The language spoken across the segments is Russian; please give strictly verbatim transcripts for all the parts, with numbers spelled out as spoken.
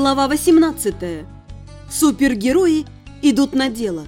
Глава восемнадцатая. Супергерои идут на дело.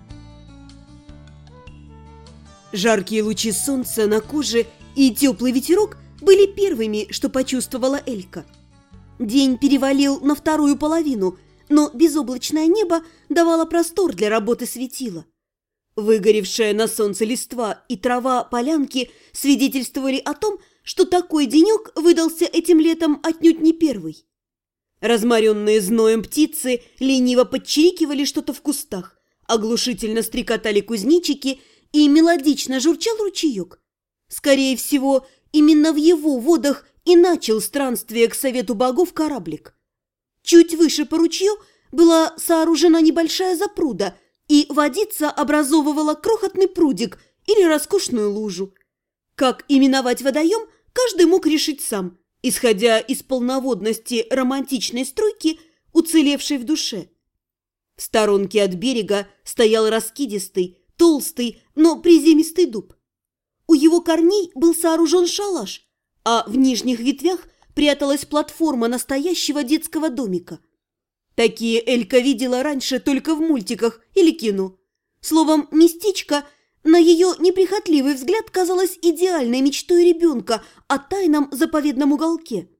Жаркие лучи солнца на коже и теплый ветерок были первыми, что почувствовала Элька. День перевалил на вторую половину, но безоблачное небо давало простор для работы светила. Выгоревшая на солнце листва и трава полянки свидетельствовали о том, что такой денек выдался этим летом отнюдь не первый. Разморенные зноем птицы лениво подчирикивали что-то в кустах, оглушительно стрекотали кузнечики и мелодично журчал ручеек. Скорее всего, именно в его водах и начал странствие к совету богов кораблик. Чуть выше по ручью была сооружена небольшая запруда, и водица образовывала крохотный прудик или роскошную лужу. Как именовать водоем, каждый мог решить сам, исходя из полноводности романтичной струйки, уцелевшей в душе. В сторонке от берега стоял раскидистый, толстый, но приземистый дуб. У его корней был сооружен шалаш, а в нижних ветвях пряталась платформа настоящего детского домика. Такие Элька видела раньше только в мультиках или кино. Словом, местечко, на ее неприхотливый взгляд, казалось идеальной мечтой ребенка о тайном заповедном уголке.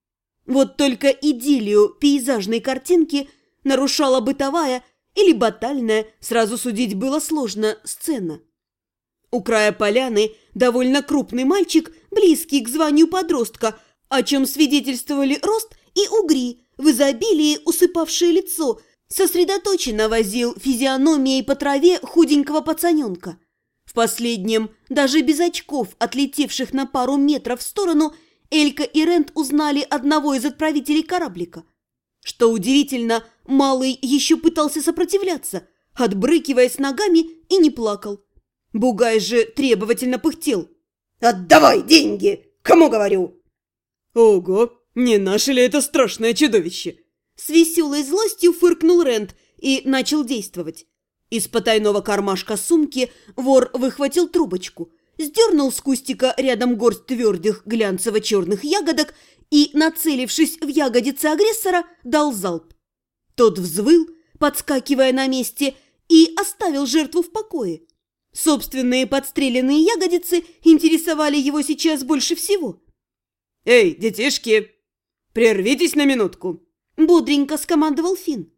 Вот только идиллию пейзажной картинки нарушала бытовая или батальная, сразу судить было сложно, сцена. У края поляны довольно крупный мальчик, близкий к званию подростка, о чем свидетельствовали рост и угри, в изобилии усыпавшее лицо, сосредоточенно возил физиономией по траве худенького пацаненка. В последнем, даже без очков, отлетевших на пару метров в сторону, Элька и Рент узнали одного из отправителей кораблика. Что удивительно, малый еще пытался сопротивляться, отбрыкиваясь ногами, и не плакал. Бугай же требовательно пыхтел. «Отдавай деньги! Кому говорю?» «Ого, не наше ли это страшное чудовище?» С веселой злостью фыркнул Рент и начал действовать. Из потайного кармашка сумки вор выхватил трубочку, сдернул с кустика рядом горсть твердых глянцево-черных ягодок и, нацелившись в ягодицы агрессора, дал залп. Тот взвыл, подскакивая на месте, и оставил жертву в покое. Собственные подстреленные ягодицы интересовали его сейчас больше всего. «Эй, детишки, прервитесь на минутку!» – бодренько скомандовал Финн.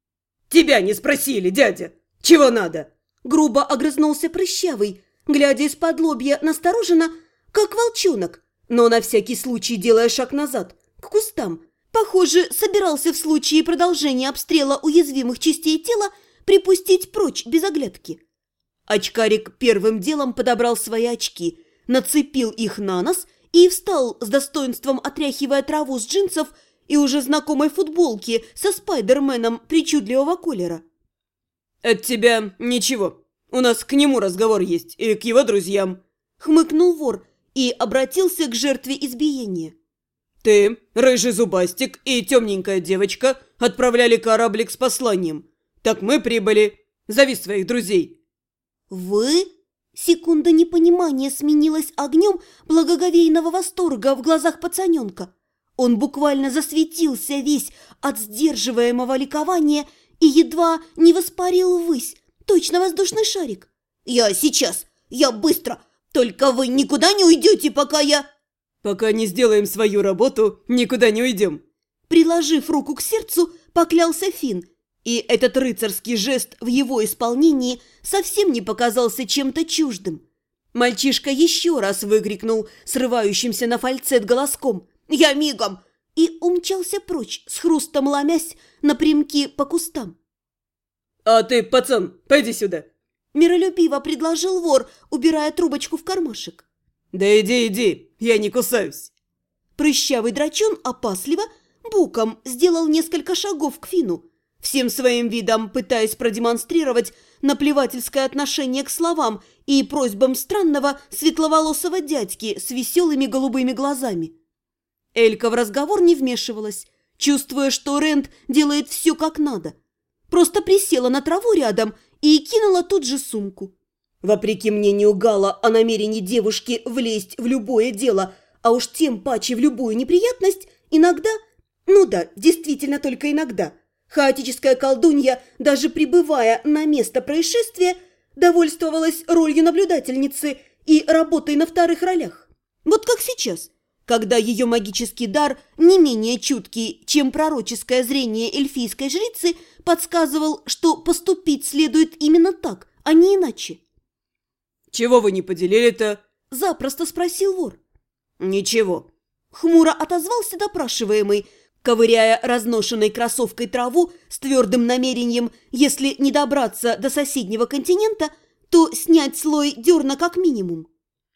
«Тебя не спросили, дядя! Чего надо?» Грубо огрызнулся прыщавый, глядя из-под лобья настороженно, как волчонок, но на всякий случай делая шаг назад, к кустам. Похоже, собирался в случае продолжения обстрела уязвимых частей тела припустить прочь без оглядки. Очкарик первым делом подобрал свои очки, нацепил их на нос и встал с достоинством, отряхивая траву с джинсов и уже знакомой футболки со спайдерменом причудливого колера. «От тебя ничего. У нас к нему разговор есть и к его друзьям», — хмыкнул вор и обратился к жертве избиения. «Ты, рыжий зубастик и темненькая девочка отправляли кораблик с посланием. Так мы прибыли. Зови своих друзей». «Вы?» Секунда непонимания сменилась огнем благоговейного восторга в глазах пацаненка. Он буквально засветился весь от сдерживаемого ликования и едва не воспарил ввысь, точно воздушный шарик. «Я сейчас! Я быстро! Только вы никуда не уйдете, пока я...» «Пока не сделаем свою работу, никуда не уйдем!» Приложив руку к сердцу, поклялся Финн, и этот рыцарский жест в его исполнении совсем не показался чем-то чуждым. Мальчишка еще раз выкрикнул срывающимся на фальцет голоском «Я мигом!» и умчался прочь, с хрустом ломясь напрямки по кустам. «А ты, пацан, пойди сюда!» Миролюбиво предложил вор, убирая трубочку в кармашек. «Да иди, иди, я не кусаюсь!» Прыщавый драчон опасливо боком сделал несколько шагов к Фину, всем своим видом пытаясь продемонстрировать наплевательское отношение к словам и просьбам странного светловолосого дядьки с веселыми голубыми глазами. Элька в разговор не вмешивалась, чувствуя, что Рент делает все как надо. Просто присела на траву рядом и кинула тут же сумку. Вопреки мнению Гала о намерении девушки влезть в любое дело, а уж тем паче в любую неприятность, иногда Ну да, действительно только иногда. Хаотическая колдунья, даже прибывая на место происшествия, довольствовалась ролью наблюдательницы и работой на вторых ролях. Вот как сейчас, когда ее магический дар, не менее чуткий, чем пророческое зрение эльфийской жрицы, подсказывал, что поступить следует именно так, а не иначе. «Чего вы не поделили-то?» – запросто спросил вор. «Ничего». Хмуро отозвался допрашиваемый, ковыряя разношенной кроссовкой траву с твердым намерением, если не добраться до соседнего континента, то снять слой дерна как минимум.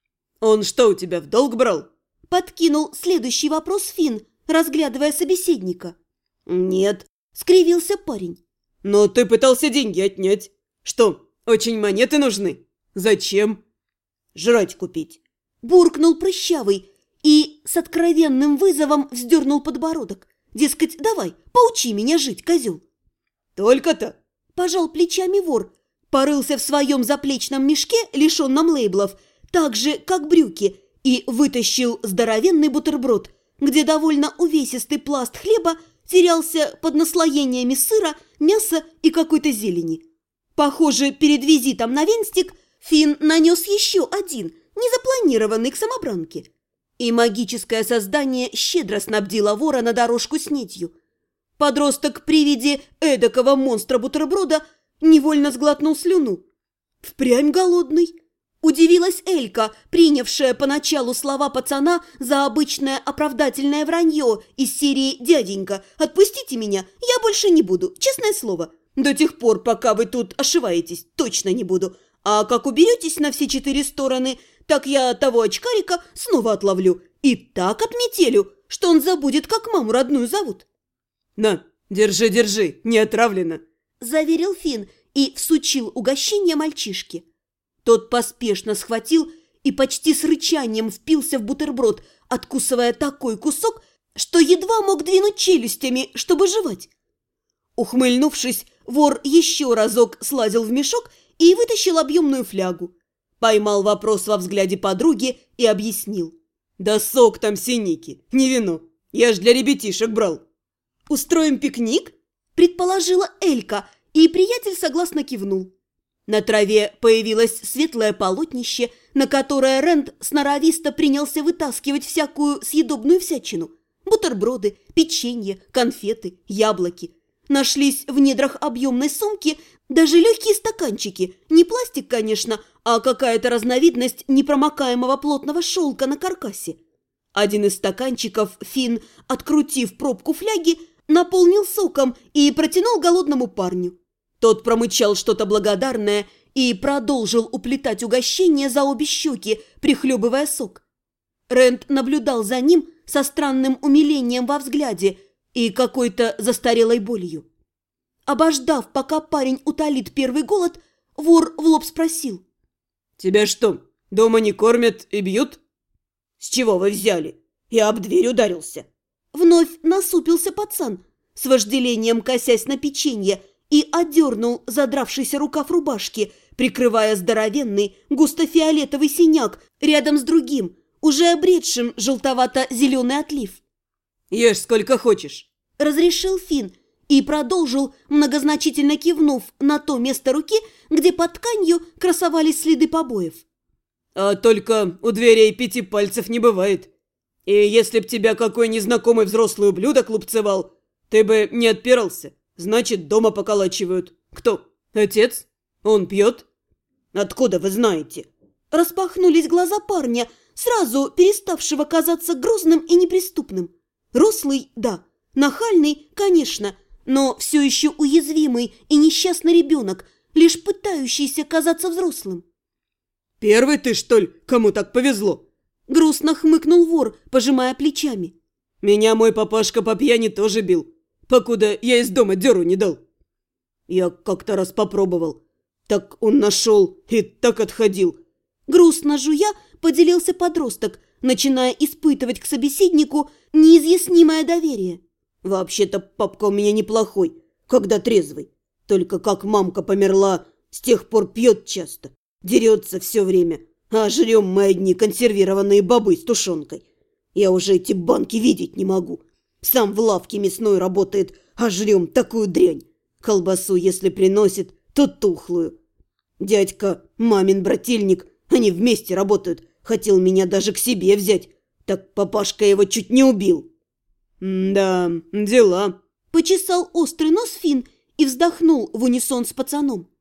«Он что, у тебя в долг брал?» Подкинул следующий вопрос Финн, разглядывая собеседника. «Нет», — скривился парень. «Но ты пытался деньги отнять. Что, очень монеты нужны? Зачем?» «Жрать купить», — буркнул прыщавый и с откровенным вызовом вздернул подбородок. Дескать, давай, поучи меня жить, козел. «Только-то?» – пожал плечами вор, порылся в своем заплечном мешке, лишенном лейблов, так же, как брюки, и вытащил здоровенный бутерброд, где довольно увесистый пласт хлеба терялся под наслоениями сыра, мяса и какой-то зелени. Похоже, перед визитом на Венстик Финн нанес еще один, незапланированный к самобранке. И магическое создание щедро снабдило вора на дорожку снетью. Подросток при виде эдакого монстра-бутерброда невольно сглотнул слюну. Впрямь голодный. Удивилась Элька, принявшая поначалу слова пацана за обычное оправдательное вранье из серии «Дяденька, отпустите меня, я больше не буду, честное слово. До тех пор, пока вы тут ошиваетесь, точно не буду. А как уберетесь на все четыре стороны, так я того очкарика снова отловлю и так отметелю, что он забудет, как маму родную зовут». «На, держи, держи, не отравлено», – заверил Финн и всучил угощение мальчишке. Тот поспешно схватил и почти с рычанием впился в бутерброд, откусывая такой кусок, что едва мог двинуть челюстями, чтобы жевать. Ухмыльнувшись, вор еще разок слазил в мешок и вытащил объемную флягу. Поймал вопрос во взгляде подруги и объяснил. «Да сок там синики, не вино. Я ж для ребятишек брал». «Устроим пикник?» – предположила Элька, и приятель согласно кивнул. На траве появилось светлое полотнище, на которое Рэнд сноровисто принялся вытаскивать всякую съедобную всячину. Бутерброды, печенье, конфеты, яблоки. Нашлись в недрах объемной сумки даже легкие стаканчики. Не пластик, конечно, а какая-то разновидность непромокаемого плотного шелка на каркасе. Один из стаканчиков Финн, открутив пробку фляги, наполнил соком и протянул голодному парню. Тот промычал что-то благодарное и продолжил уплетать угощение за обе щеки, прихлебывая сок. Рэнд наблюдал за ним со странным умилением во взгляде и какой-то застарелой болью. Обождав, пока парень утолит первый голод, вор в лоб спросил. «Тебя что, дома не кормят и бьют?» «С чего вы взяли? Я об дверь ударился». Вновь насупился пацан, с вожделением косясь на печенье, и одернул задравшийся рукав рубашки, прикрывая здоровенный густо-фиолетовый синяк рядом с другим, уже обретшим желтовато-зеленый отлив. «Ешь сколько хочешь», – разрешил Финн и продолжил, многозначительно кивнув на то место руки, где под тканью красовались следы побоев. «А только у дверей пяти пальцев не бывает. И если б тебя какой незнакомый взрослый ублюдок лупцевал, ты бы не отпирался. Значит, дома поколачивают. Кто? Отец? Он пьет?» «Откуда вы знаете?» Распахнулись глаза парня, сразу переставшего казаться грозным и неприступным. Рослый, да, нахальный, конечно, но все еще уязвимый и несчастный ребенок, лишь пытающийся казаться взрослым. «Первый ты, что ли, кому так повезло?» Грустно хмыкнул вор, пожимая плечами. «Меня мой папашка по пьяни тоже бил, покуда я из дома дёру не дал. Я как-то раз попробовал. Так он нашел и так отходил». Грустно жуя поделился подросток, начиная испытывать к собеседнику неизъяснимое доверие. «Вообще-то папка у меня неплохой, когда трезвый. Только как мамка померла, с тех пор пьет часто, дерется все время, а жрем мы одни консервированные бобы с тушенкой. Я уже эти банки видеть не могу. Сам в лавке мясной работает, а жрем такую дрянь. Колбасу, если приносит, то тухлую. Дядька, мамин брательник, они вместе работают. Хотел меня даже к себе взять. Так папашка его чуть не убил. «Да, дела», – почесал острый нос Финн и вздохнул в унисон с пацаном.